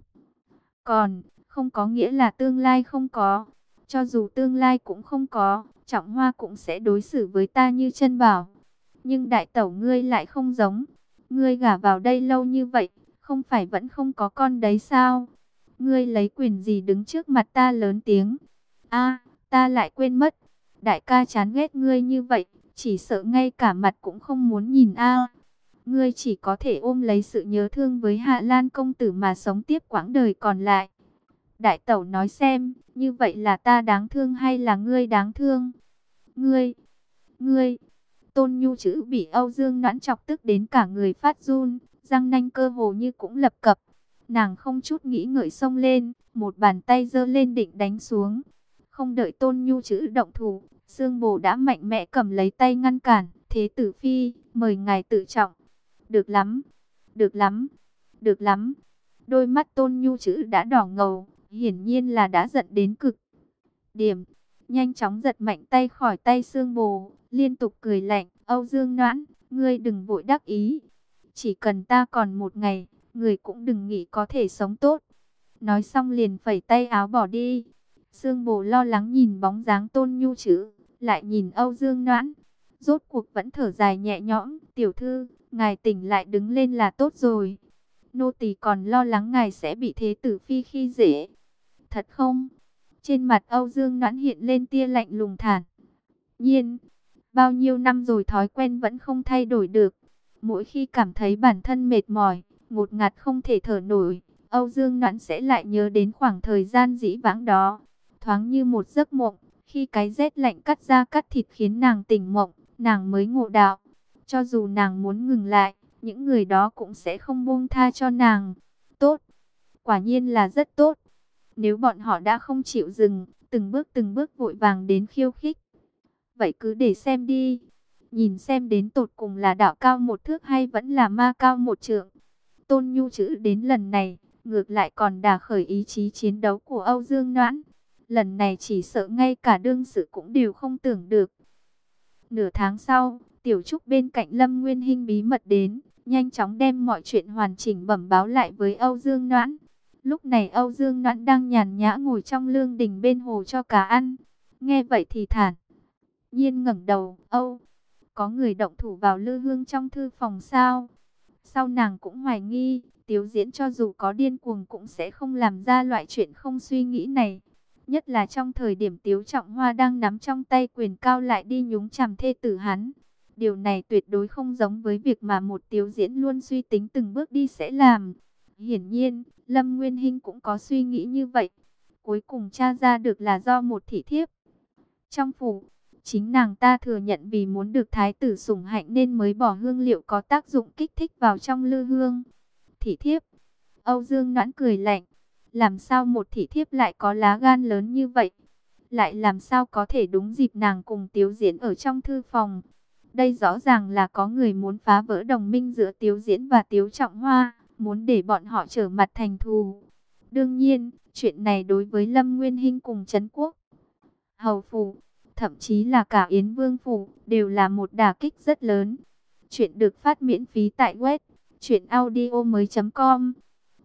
còn, không có nghĩa là tương lai không có. Cho dù tương lai cũng không có, Trọng Hoa cũng sẽ đối xử với ta như chân bảo. Nhưng đại tẩu ngươi lại không giống. Ngươi gả vào đây lâu như vậy, không phải vẫn không có con đấy sao? Ngươi lấy quyền gì đứng trước mặt ta lớn tiếng? A, ta lại quên mất. Đại ca chán ghét ngươi như vậy, chỉ sợ ngay cả mặt cũng không muốn nhìn a. Ngươi chỉ có thể ôm lấy sự nhớ thương với Hạ Lan công tử mà sống tiếp quãng đời còn lại. Đại tẩu nói xem, như vậy là ta đáng thương hay là ngươi đáng thương? Ngươi, ngươi, Tôn Nhu chữ bị Âu Dương Noãn chọc tức đến cả người phát run, răng nanh cơ hồ như cũng lập cập. Nàng không chút nghĩ ngợi xông lên, một bàn tay giơ lên định đánh xuống. Không đợi Tôn Nhu chữ động thủ, Sương Bồ đã mạnh mẽ cầm lấy tay ngăn cản. Thế tử phi, mời ngài tự trọng. Được lắm, được lắm, được lắm. Đôi mắt Tôn Nhu chữ đã đỏ ngầu, hiển nhiên là đã giận đến cực điểm. Nhanh chóng giật mạnh tay khỏi tay Sương Bồ, liên tục cười lạnh. Âu Dương Noãn, ngươi đừng vội đắc ý. Chỉ cần ta còn một ngày, người cũng đừng nghĩ có thể sống tốt. Nói xong liền phẩy tay áo bỏ đi. Sương Bồ lo lắng nhìn bóng dáng Tôn Nhu chữ, lại nhìn Âu Dương Noãn. Rốt cuộc vẫn thở dài nhẹ nhõm. Tiểu thư, ngài tỉnh lại đứng lên là tốt rồi. Nô tỳ còn lo lắng ngài sẽ bị thế tử phi khi dễ. Thật không? Trên mặt Âu Dương Noãn hiện lên tia lạnh lùng thản nhiên. Bao nhiêu năm rồi thói quen vẫn không thay đổi được. Mỗi khi cảm thấy bản thân mệt mỏi, ngột ngạt không thể thở nổi, Âu Dương Noãn sẽ lại nhớ đến khoảng thời gian dĩ vãng đó. Thoáng như một giấc mộng, khi cái rét lạnh cắt da cắt thịt khiến nàng tỉnh mộng, nàng mới ngộ đạo. Cho dù nàng muốn ngừng lại, những người đó cũng sẽ không buông tha cho nàng. Tốt, quả nhiên là rất tốt. Nếu bọn họ đã không chịu dừng, từng bước từng bước vội vàng đến khiêu khích, vậy cứ để xem đi. Nhìn xem đến tột cùng là đạo cao một thước hay vẫn là ma cao một trượng. Tôn Nhu chữ đến lần này, ngược lại còn đả khởi ý chí chiến đấu của Âu Dương Noãn. Lần này chỉ sợ ngay cả đương sự cũng đều không tưởng được. Nửa tháng sau, Tiểu Trúc bên cạnh Lâm Nguyên Hinh bí mật đến, nhanh chóng đem mọi chuyện hoàn chỉnh bẩm báo lại với Âu Dương Noãn. Lúc này Âu Dương Noãn đang nhàn nhã ngồi trong lương đình bên hồ cho cá ăn. Nghe vậy thì thản nhiên ngẩng đầu. Âu, có người động thủ vào Lư Hương trong thư phòng sao? Sau nàng cũng hoài nghi, Tiếu Diễn cho dù có điên cuồng cũng sẽ không làm ra loại chuyện không suy nghĩ này. Nhất là trong thời điểm Tiếu Trọng Hoa đang nắm trong tay quyền cao lại đi nhúng chàm thê tử hắn. Điều này tuyệt đối không giống với việc mà một Tiếu Diễn luôn suy tính từng bước đi sẽ làm. Hiển nhiên, Lâm Nguyên Hinh cũng có suy nghĩ như vậy. Cuối cùng tra ra được là do một thị thiếp trong phủ. Chính nàng ta thừa nhận vì muốn được thái tử sủng hạnh nên mới bỏ hương liệu có tác dụng kích thích vào trong lư hương. Thị thiếp? Âu Dương Noãn cười lạnh. Làm sao một thị thiếp lại có lá gan lớn như vậy? Lại làm sao có thể đúng dịp nàng cùng Tiếu Diễn ở trong thư phòng? Đây rõ ràng là có người muốn phá vỡ đồng minh giữa Tiếu Diễn và Tiếu Trọng Hoa, muốn để bọn họ trở mặt thành thù. Đương nhiên, chuyện này đối với Lâm Nguyên Hinh cùng Trấn Quốc Hầu phủ, thậm chí là cả Yến Vương phủ, đều là một đả kích rất lớn. Chuyện được phát miễn phí tại web truyện audio mới chấm com.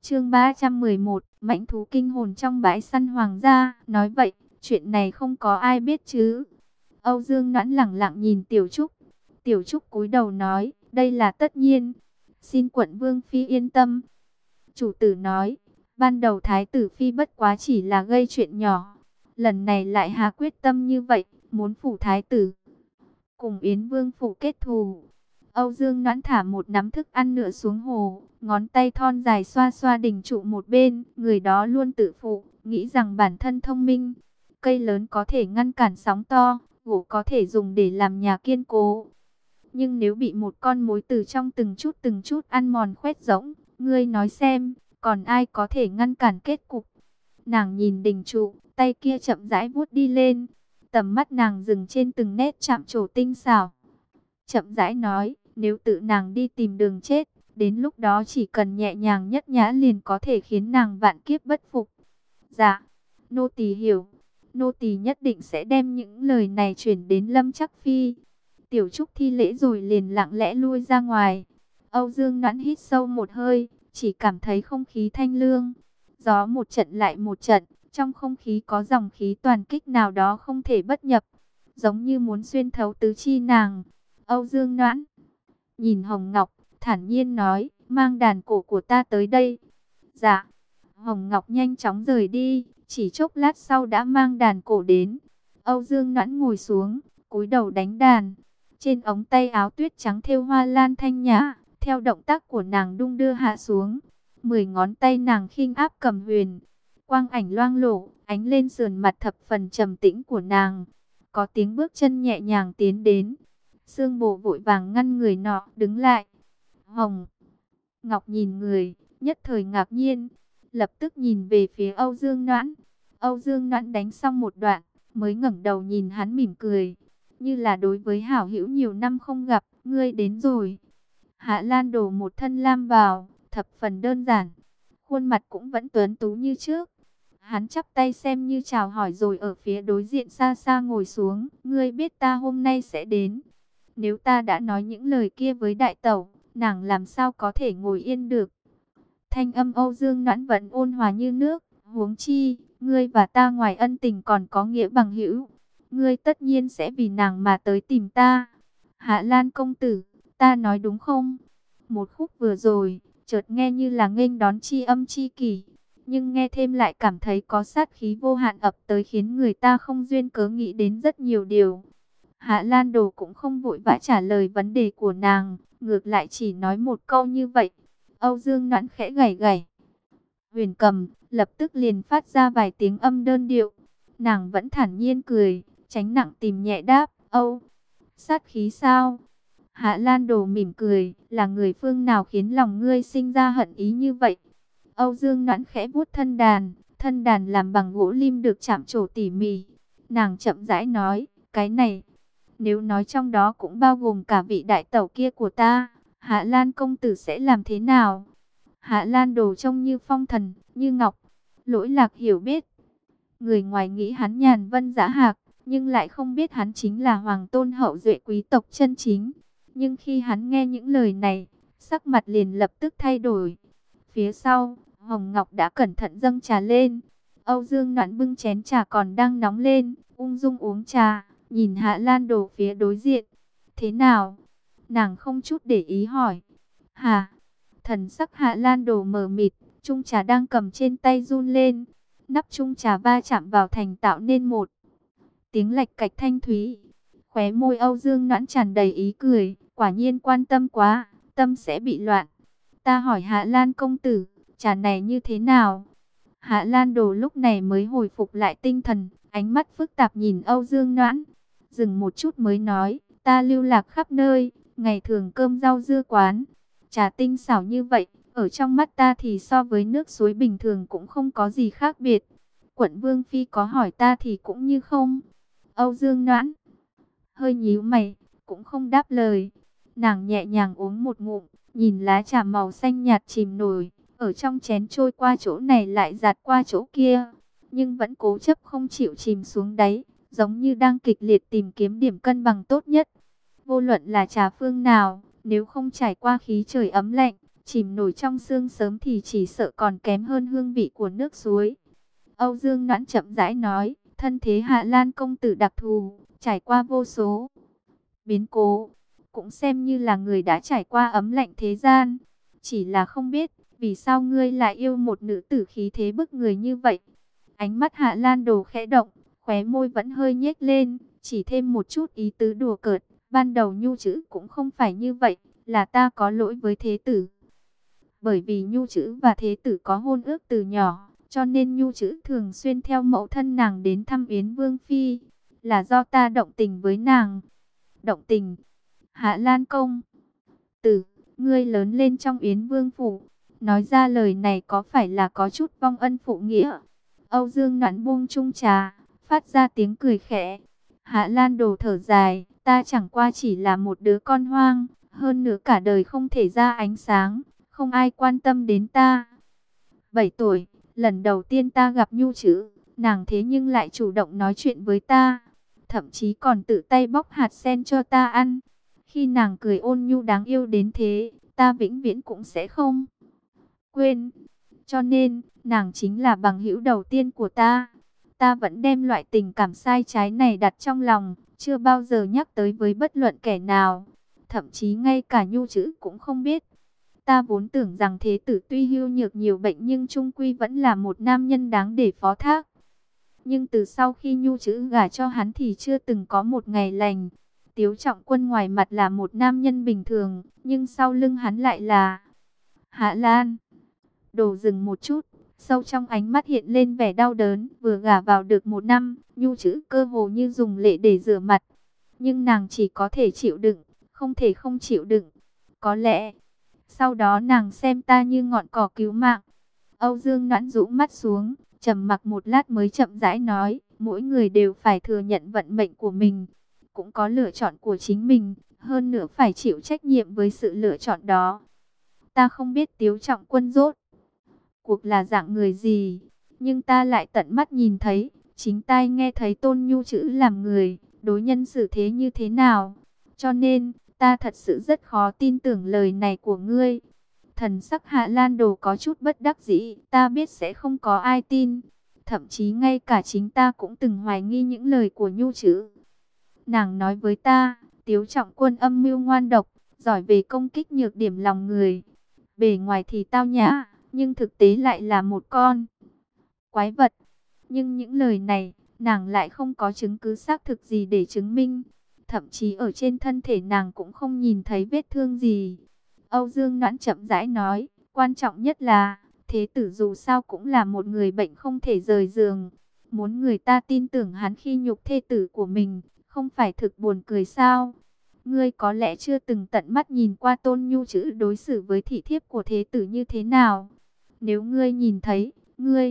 Chương ba trăm mười một, mãnh thú kinh hồn trong bãi săn hoàng gia. Nói vậy, chuyện này không có ai biết chứ? Âu Dương Noãn lẳng lặng nhìn Tiểu Trúc. Tiểu Trúc cúi đầu nói, đây là tất nhiên. Xin quận vương phi yên tâm. Chủ tử nói, ban đầu thái tử phi bất quá chỉ là gây chuyện nhỏ. Lần này lại hạ quyết tâm như vậy, muốn phủ thái tử cùng Yến vương phủ kết thù. Âu Dương Noãn thả một nắm thức ăn nữa xuống hồ, ngón tay thon dài xoa xoa đỉnh trụ một bên, người đó luôn tự phụ, nghĩ rằng bản thân thông minh. Cây lớn có thể ngăn cản sóng to, gỗ có thể dùng để làm nhà kiên cố. Nhưng nếu bị một con mối từ trong từng chút từng chút ăn mòn khoét rỗng, ngươi nói xem, còn ai có thể ngăn cản kết cục? Nàng nhìn đỉnh trụ, tay kia chậm rãi vuốt đi lên, tầm mắt nàng dừng trên từng nét chạm trổ tinh xảo. Chậm rãi nói, nếu tự nàng đi tìm đường chết, đến lúc đó chỉ cần nhẹ nhàng nhất nhã liền có thể khiến nàng vạn kiếp bất phục. Dạ, nô tỳ hiểu. Nô tỳ nhất định sẽ đem những lời này chuyển đến Lâm Chắc Phi. Tiểu Trúc thi lễ rồi liền lặng lẽ lui ra ngoài. Âu Dương Noãn hít sâu một hơi, chỉ cảm thấy không khí thanh lương. Gió một trận lại một trận, trong không khí có dòng khí toàn kích nào đó không thể bất nhập, giống như muốn xuyên thấu tứ chi nàng. Âu Dương Noãn nhìn Hồng Ngọc, thản nhiên nói, mang đàn cổ của ta tới đây. Dạ. Hồng Ngọc nhanh chóng rời đi, chỉ chốc lát sau đã mang đàn cổ đến. Âu Dương Noãn ngồi xuống, cúi đầu đánh đàn. Trên ống tay áo tuyết trắng thêu hoa lan thanh nhã, theo động tác của nàng đung đưa hạ xuống. Mười ngón tay nàng khinh áp cầm huyền, quang ảnh loang lổ, ánh lên sườn mặt thập phần trầm tĩnh của nàng. Có tiếng bước chân nhẹ nhàng tiến đến. Sương Bồ vội vàng ngăn người nọ đứng lại. Hồng Ngọc nhìn người, nhất thời ngạc nhiên, lập tức nhìn về phía Âu Dương Noãn. Âu Dương Noãn đánh xong một đoạn, mới ngẩng đầu nhìn hắn mỉm cười, như là đối với hảo hữu nhiều năm không gặp, ngươi đến rồi. Hạ Lan đổ một thân lam vào, thập phần đơn giản, khuôn mặt cũng vẫn tuấn tú như trước. Hắn chắp tay xem như chào hỏi rồi ở phía đối diện xa xa ngồi xuống. Ngươi biết ta hôm nay sẽ đến. Nếu ta đã nói những lời kia với đại tẩu, nàng làm sao có thể ngồi yên được. Thanh âm Âu Dương Noãn vẫn ôn hòa như nước. Huống chi, ngươi và ta ngoài ân tình còn có nghĩa bằng hữu. Ngươi tất nhiên sẽ vì nàng mà tới tìm ta. Hạ Lan công tử, ta nói đúng không? Một khúc vừa rồi, chợt nghe như là nghênh đón tri âm tri kỷ, nhưng nghe thêm lại cảm thấy có sát khí vô hạn ập tới, khiến người ta không duyên cớ nghĩ đến rất nhiều điều. Hạ Lan Đồ cũng không vội vã trả lời vấn đề của nàng, ngược lại chỉ nói một câu như vậy. Âu Dương Noãn khẽ gảy gảy huyền cầm, lập tức liền phát ra vài tiếng âm đơn điệu. Nàng vẫn thản nhiên cười, tránh nặng tìm nhẹ đáp, Âu, sát khí sao? Hạ Lan Đồ mỉm cười, là người phương nào khiến lòng ngươi sinh ra hận ý như vậy? Âu Dương Noãn khẽ vuốt thân đàn, thân đàn làm bằng gỗ lim được chạm trổ tỉ mỉ. Nàng chậm rãi nói, cái này, nếu nói trong đó cũng bao gồm cả vị đại tẩu kia của ta, Hạ Lan công tử sẽ làm thế nào? Hạ Lan Đồ trông như phong thần, như ngọc. Lỗi Lạc hiểu biết, người ngoài nghĩ hắn nhàn vân dã hạc, nhưng lại không biết hắn chính là hoàng tôn hậu duệ quý tộc chân chính. Nhưng khi hắn nghe những lời này, sắc mặt liền lập tức thay đổi. Phía sau, Hồng Ngọc đã cẩn thận dâng trà lên. Âu Dương Noãn bưng chén trà còn đang nóng lên, ung dung uống trà, nhìn Hạ Lan Đồ phía đối diện. Thế nào? Nàng không chút để ý hỏi. Hả? Thần sắc Hạ Lan Đồ mờ mịt, chung trà đang cầm trên tay run lên. Nắp chung trà va chạm vào thành tạo nên một tiếng lạch cạch thanh thúy. Khóe môi Âu Dương Noãn tràn đầy ý cười, quả nhiên quan tâm quá, tâm sẽ bị loạn. Ta hỏi Hạ Lan công tử, trà này như thế nào? Hạ Lan Đồ lúc này mới hồi phục lại tinh thần, ánh mắt phức tạp nhìn Âu Dương Noãn. Dừng một chút mới nói, ta lưu lạc khắp nơi, ngày thường cơm rau dưa quán. Trà tinh xảo như vậy, ở trong mắt ta thì so với nước suối bình thường cũng không có gì khác biệt. Quận Vương Phi có hỏi ta thì cũng như không. Âu Dương Noãn hơi nhíu mày, cũng không đáp lời. Nàng nhẹ nhàng uống một ngụm, nhìn lá trà màu xanh nhạt chìm nổi, ở trong chén trôi qua chỗ này lại giạt qua chỗ kia, nhưng vẫn cố chấp không chịu chìm xuống đáy, giống như đang kịch liệt tìm kiếm điểm cân bằng tốt nhất. Vô luận là trà phương nào, nếu không trải qua khí trời ấm lạnh, chìm nổi trong sương sớm thì chỉ sợ còn kém hơn hương vị của nước suối. Âu Dương Noãn chậm rãi nói, thân thế Hạ Lan công tử đặc thù, trải qua vô số biến cố, cũng xem như là người đã trải qua ấm lạnh thế gian. Chỉ là không biết, vì sao ngươi lại yêu một nữ tử khí thế bức người như vậy? Ánh mắt Hạ Lan Đồ khẽ động, khóe môi vẫn hơi nhếch lên, chỉ thêm một chút ý tứ đùa cợt. Ban đầu Nhu Chữ cũng không phải như vậy, là ta có lỗi với thế tử. Bởi vì Nhu Chữ và thế tử có hôn ước từ nhỏ, cho nên Nhu Chữ thường xuyên theo mẫu thân nàng đến thăm Yến Vương Phi. Là do ta động tình với nàng. Động tình? Hạ Lan công tử, ngươi lớn lên trong Yến Vương phủ, nói ra lời này có phải là có chút vong ân phụ nghĩa? Âu Dương Noãn buông chung trà, phát ra tiếng cười khẽ. Hạ Lan Đồ thở dài, ta chẳng qua chỉ là một đứa con hoang, hơn nữa cả đời không thể ra ánh sáng, không ai quan tâm đến ta. Bảy tuổi, lần đầu tiên ta gặp Nhu Chữ, nàng thế nhưng lại chủ động nói chuyện với ta, thậm chí còn tự tay bóc hạt sen cho ta ăn. Khi nàng cười ôn nhu đáng yêu đến thế, ta vĩnh viễn cũng sẽ không quên. Cho nên, nàng chính là bằng hữu đầu tiên của ta. Ta vẫn đem loại tình cảm sai trái này đặt trong lòng, chưa bao giờ nhắc tới với bất luận kẻ nào. Thậm chí ngay cả Nhu Chữ cũng không biết. Ta vốn tưởng rằng thế tử tuy hưu nhược nhiều bệnh nhưng trung quy vẫn là một nam nhân đáng để phó thác. Nhưng từ sau khi Nhu Chữ gả cho hắn thì chưa từng có một ngày lành. Tiếu Trọng Quân ngoài mặt là một nam nhân bình thường, nhưng sau lưng hắn lại là Hạ Lan Đồ. Dừng một chút, sâu trong ánh mắt hiện lên vẻ đau đớn. Vừa gả vào được một năm, Nhu Chữ cơ hồ như dùng lệ để rửa mặt. Nhưng nàng chỉ có thể chịu đựng, không thể không chịu đựng. Có lẽ sau đó nàng xem ta như ngọn cỏ cứu mạng. Âu Dương Noãn rũ mắt xuống, trầm mặc một lát mới chậm rãi nói, mỗi người đều phải thừa nhận vận mệnh của mình, cũng có lựa chọn của chính mình, hơn nữa phải chịu trách nhiệm với sự lựa chọn đó. Ta không biết Tiếu Trọng Quân rốt cuộc là dạng người gì, nhưng ta lại tận mắt nhìn thấy, chính tai nghe thấy Tôn Nhu Chữ làm người, đối nhân xử thế như thế nào. Cho nên, ta thật sự rất khó tin tưởng lời này của ngươi. Thần sắc Hạ Lan Đồ có chút bất đắc dĩ, ta biết sẽ không có ai tin. Thậm chí ngay cả chính ta cũng từng hoài nghi những lời của Nhu Chữ. Nàng nói với ta, Tiếu Trọng Quân âm mưu ngoan độc, giỏi về công kích nhược điểm lòng người. Bề ngoài thì tao nhã, nhưng thực tế lại là một con quái vật. Nhưng những lời này, nàng lại không có chứng cứ xác thực gì để chứng minh. Thậm chí ở trên thân thể nàng cũng không nhìn thấy vết thương gì. Âu Dương Noãn chậm rãi nói, quan trọng nhất là, thế tử dù sao cũng là một người bệnh không thể rời giường. Muốn người ta tin tưởng hắn khi nhục thê tử của mình, không phải thực buồn cười sao? Ngươi có lẽ chưa từng tận mắt nhìn qua Tôn Nhu Chữ đối xử với thị thiếp của thế tử như thế nào. Nếu ngươi nhìn thấy, ngươi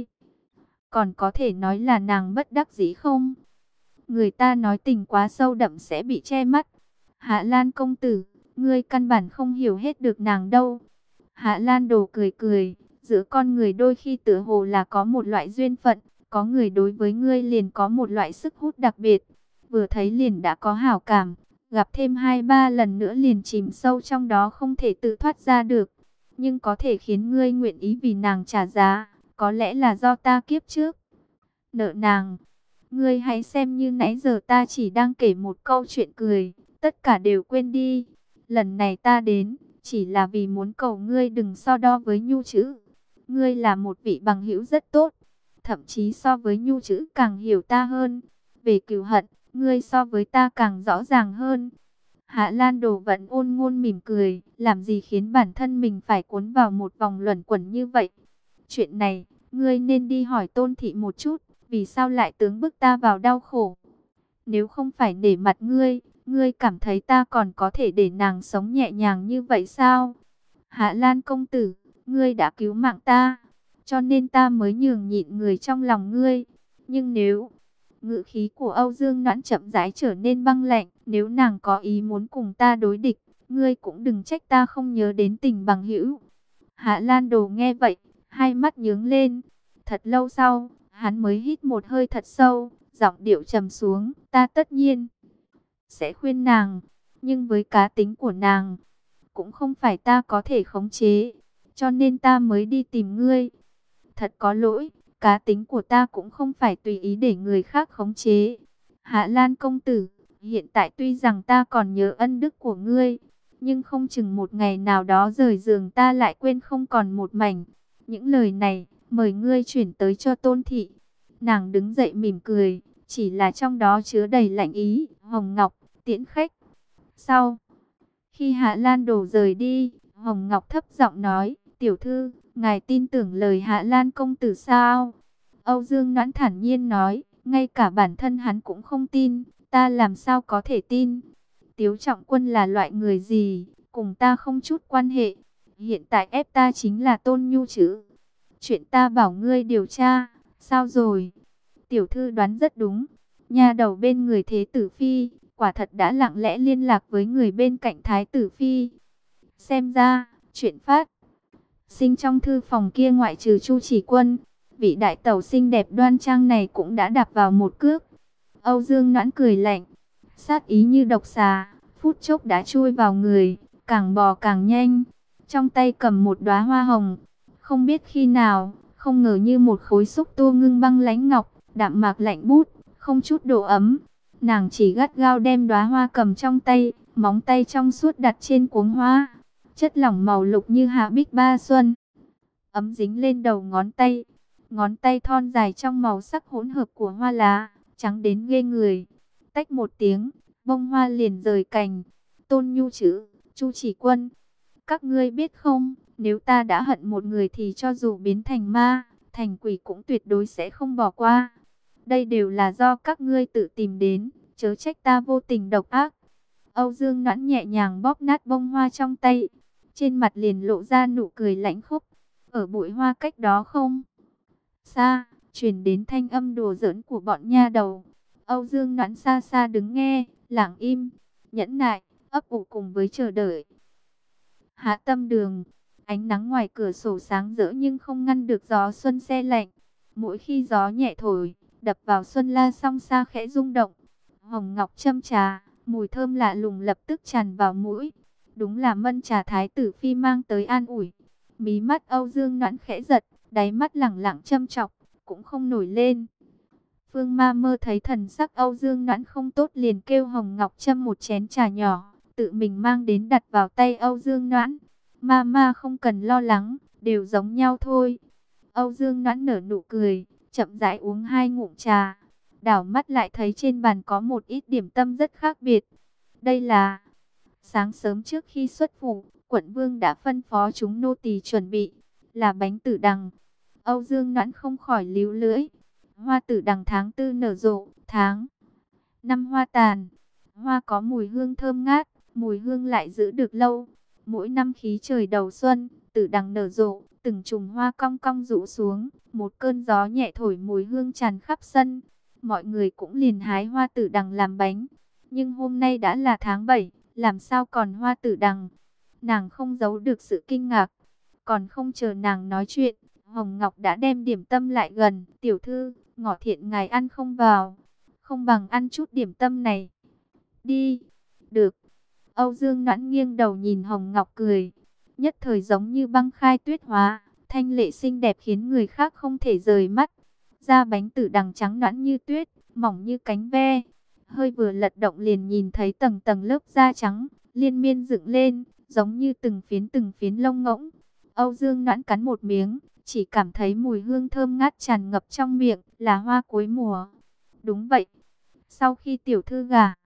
còn có thể nói là nàng bất đắc dĩ không? Người ta nói tình quá sâu đậm sẽ bị che mắt. Hạ Lan công tử, ngươi căn bản không hiểu hết được nàng đâu. Hạ Lan Đồ cười cười, giữa con người đôi khi tựa hồ là có một loại duyên phận, có người đối với ngươi liền có một loại sức hút đặc biệt. Vừa thấy liền đã có hảo cảm, gặp thêm hai ba lần nữa liền chìm sâu trong đó không thể tự thoát ra được. Nhưng có thể khiến ngươi nguyện ý vì nàng trả giá, có lẽ là do ta kiếp trước nợ nàng. Ngươi hãy xem như nãy giờ ta chỉ đang kể một câu chuyện cười, tất cả đều quên đi. Lần này ta đến, chỉ là vì muốn cầu ngươi đừng so đo với Nhu Chữ. Ngươi là một vị bằng hữu rất tốt, thậm chí so với Nhu Chữ càng hiểu ta hơn. Về cừu hận, ngươi so với ta càng rõ ràng hơn. Hạ Lan Đồ vẫn ôn ngôn mỉm cười, làm gì khiến bản thân mình phải cuốn vào một vòng luẩn quẩn như vậy. Chuyện này, ngươi nên đi hỏi Tôn thị một chút, vì sao lại tướng bức ta vào đau khổ. Nếu không phải nể mặt ngươi, ngươi cảm thấy ta còn có thể để nàng sống nhẹ nhàng như vậy sao? Hạ Lan công tử, ngươi đã cứu mạng ta, cho nên ta mới nhường nhịn người trong lòng ngươi. Nhưng nếu... Ngữ khí của Âu Dương Noãn chậm rãi trở nên băng lạnh. Nếu nàng có ý muốn cùng ta đối địch, ngươi cũng đừng trách ta không nhớ đến tình bằng hữu. Hạ Lan Đồ nghe vậy, hai mắt nhướng lên. Thật lâu sau, hắn mới hít một hơi thật sâu, giọng điệu trầm xuống. Ta tất nhiên sẽ khuyên nàng, nhưng với cá tính của nàng, cũng không phải ta có thể khống chế. cho nên ta mới đi tìm ngươi. Thật có lỗi, cá tính của ta cũng không phải tùy ý để người khác khống chế. Hạ Lan công tử, hiện tại tuy rằng ta còn nhớ ân đức của ngươi, nhưng không chừng một ngày nào đó rời giường ta lại quên không còn một mảnh. Những lời này, mời ngươi chuyển tới cho Tôn thị. Nàng đứng dậy mỉm cười, chỉ là trong đó chứa đầy lạnh ý. Hồng Ngọc, tiễn khách. Sau khi Hạ Lan Đồ rời đi, Hồng Ngọc thấp giọng nói, tiểu thư, ngài tin tưởng lời Hạ Lan công tử sao? Âu Dương Noãn thản nhiên nói, ngay cả bản thân hắn cũng không tin, ta làm sao có thể tin? Tiếu Trọng Quân là loại người gì, cùng ta không chút quan hệ. Hiện tại ép ta chính là Tôn Nhu chứ. Chuyện ta bảo ngươi điều tra, sao rồi? Tiểu thư đoán rất đúng. Nha đầu bên người Thế Tử Phi, quả thật đã lặng lẽ liên lạc với người bên cạnh Thái Tử Phi. Xem ra, chuyện phát sinh trong thư phòng kia ngoại trừ Chu Chỉ Quân, vị đại tẩu xinh đẹp đoan trang này cũng đã đạp vào một cước. Âu Dương Noãn cười lạnh, sát ý như độc xà, phút chốc đã chui vào người, càng bò càng nhanh. Trong tay cầm một đóa hoa hồng, không biết khi nào, không ngờ như một khối xúc tua ngưng băng lãnh ngọc, đạm mạc lạnh bút, không chút độ ấm. Nàng chỉ gắt gao đem đóa hoa cầm trong tay, móng tay trong suốt đặt trên cuống hoa. Chất lỏng màu lục như hạ bích ba xuân, ấm dính lên đầu ngón tay. Ngón tay thon dài trong màu sắc hỗn hợp của hoa lá, trắng đến ghê người. Tách một tiếng, bông hoa liền rời cành. Tôn Nhu chữ, Chu Chỉ Quân, các ngươi biết không, nếu ta đã hận một người thì cho dù biến thành ma, thành quỷ cũng tuyệt đối sẽ không bỏ qua. Đây đều là do các ngươi tự tìm đến, chớ trách ta vô tình độc ác. Âu Dương Noãn nhẹ nhàng bóp nát bông hoa trong tay, trên mặt liền lộ ra nụ cười lãnh khốc. Ở bụi hoa cách đó không xa, truyền đến thanh âm đùa giỡn của bọn nha đầu. Âu Dương Noãn xa xa đứng nghe, lặng im, nhẫn nại, ấp ủ cùng với chờ đợi. Hạ Tâm Đường, ánh nắng ngoài cửa sổ sáng rỡ nhưng không ngăn được gió xuân se lạnh. Mỗi khi gió nhẹ thổi, đập vào xuân la song xa khẽ rung động. Hồng ngọc châm trà, mùi thơm lạ lùng lập tức tràn vào mũi. Đúng là mân trà Thái Tử Phi mang tới an ủi. Mí mắt Âu Dương Noãn khẽ giật, đáy mắt lẳng lặng châm chọc, cũng không nổi lên. Phương Ma Mơ thấy thần sắc Âu Dương Noãn không tốt liền kêu Hồng Ngọc châm một chén trà nhỏ, tự mình mang đến đặt vào tay Âu Dương Noãn. Ma Ma không cần lo lắng, đều giống nhau thôi. Âu Dương Noãn nở nụ cười, chậm rãi uống hai ngụm trà. Đảo mắt lại thấy trên bàn có một ít điểm tâm rất khác biệt. Đây là sáng sớm trước khi xuất phủ, quận vương đã phân phó chúng nô tỳ chuẩn bị, là bánh tử đằng. Âu Dương Noãn không khỏi líu lưỡi. Hoa tử đằng tháng tư nở rộ, tháng năm hoa tàn. Hoa có mùi hương thơm ngát, mùi hương lại giữ được lâu. Mỗi năm khí trời đầu xuân, tử đằng nở rộ, từng chùm hoa cong cong rũ xuống, một cơn gió nhẹ thổi mùi hương tràn khắp sân. Mọi người cũng liền hái hoa tử đằng làm bánh. Nhưng hôm nay đã là tháng bảy, làm sao còn hoa tử đằng? Nàng không giấu được sự kinh ngạc. Còn không chờ nàng nói chuyện, Hồng Ngọc đã đem điểm tâm lại gần. Tiểu thư, ngọ thiện ngài ăn không vào, không bằng ăn chút điểm tâm này đi. Được. Âu Dương Noãn nghiêng đầu nhìn Hồng Ngọc cười, nhất thời giống như băng khai tuyết hóa, thanh lệ xinh đẹp khiến người khác không thể rời mắt. Da bánh tử đằng trắng nõn như tuyết, mỏng như cánh ve, hơi vừa lật động liền nhìn thấy tầng tầng lớp da trắng liên miên dựng lên, giống như từng phiến từng phiến lông ngỗng. Âu Dương Noãn cắn một miếng, chỉ cảm thấy mùi hương thơm ngát tràn ngập trong miệng, là hoa cuối mùa. Đúng vậy, sau khi tiểu thư gả